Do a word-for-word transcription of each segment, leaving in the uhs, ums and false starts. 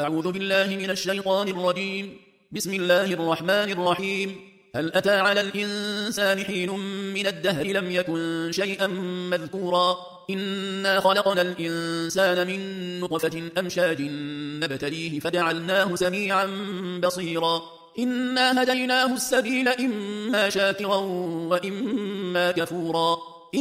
أعوذ بالله من الشيطان الرجيم. بسم الله الرحمن الرحيم. هل أتى على الإنسان حين من الدهر لم يكن شيئا مذكورا إنا خلقنا الإنسان من نطفة أمشاج نبتليه فجعلناه سميعا بصيرا إنا هديناه السبيل إما شاكرا وإما كفورا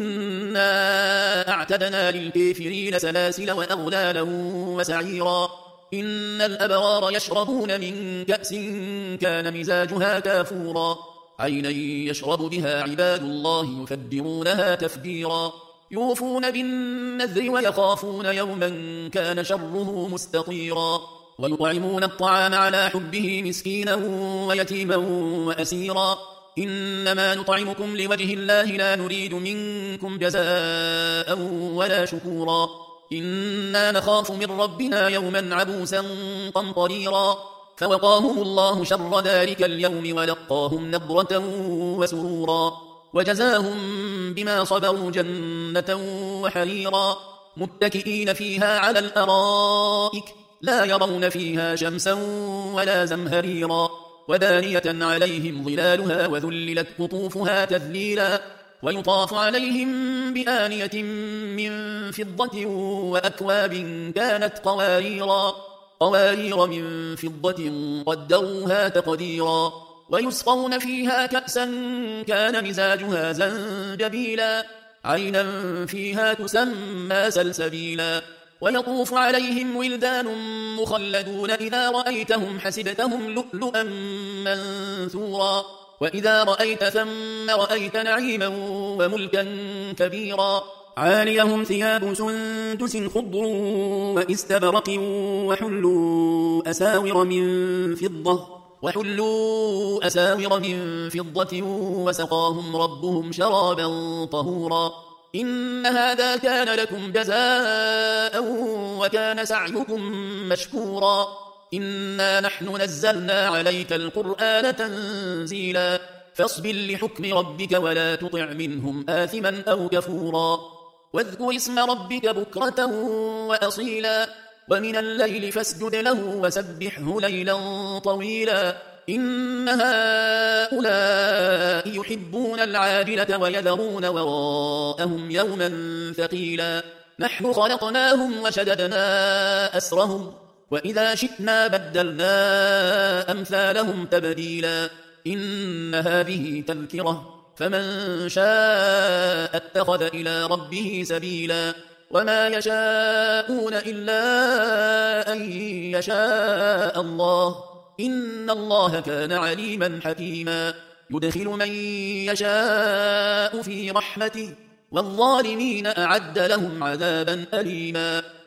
إنا أعتدنا للكافرين سلاسل وأغلالا وسعيرا إن الأبرار يشربون من كأس كان مزاجها كافورا عينا يشرب بها عباد الله يفجرونها تفجيرا يوفون بالنذر ويخافون يوما كان شره مستطيرا ويطعمون الطعام على حبه مسكينا ويتيما وأسيرا إنما نطعمكم لوجه الله لا نريد منكم جزاء ولا شكورا إنا نخاف من ربنا يوما عبوسا قمطريرا فوقاهم الله شر ذلك اليوم ولقاهم نضرة وسرورا وجزاهم بما صبروا جنة وحريرا متكئين فيها على الأرائك لا يرون فيها شمسا ولا زمهريرا ودانية عليهم ظلالها وذللت قطوفها تذليلا ويطاف عليهم بآنية من فضة وأكواب كانت قواريرا قوارير من فضة قدروها تقديرا ويسقون فيها كأسا كان مزاجها زنجبيلا عينا فيها تسمى سلسبيلا ويطوف عليهم ولدان مخلدون إذا رأيتهم حسبتهم لؤلؤا منثورا وإذا رأيت ثم رأيت نعيما وملكا كبيرا عاليهم ثياب سندس خضر وإستبرق وحلوا أساور من فضة وحلوا أساور من فضة وسقاهم ربهم شرابا طهورا إن هذا كان لكم جزاء وكان سعيكم مشكورا إنا نحن نزلنا عليك القرآن تنزيلا فاصبر لحكم ربك ولا تطع منهم آثما أو كفورا واذكر اسم ربك بكرة وأصيلا ومن الليل فاسجد له وسبحه ليلا طويلا إن هؤلاء يحبون العاجلة ويذرون وراءهم يوما ثقيلا نحن خلقناهم وشددنا أسرهم وإذا شئنا بدلنا أمثالهم تبديلا إن هذه تذكرة فمن شاء اتخذ إلى ربه سبيلا وما يشاءون إلا أن يشاء الله إن الله كان عليما حكيما يدخل من يشاء في رحمته والظالمين أعد لهم عذابا أليما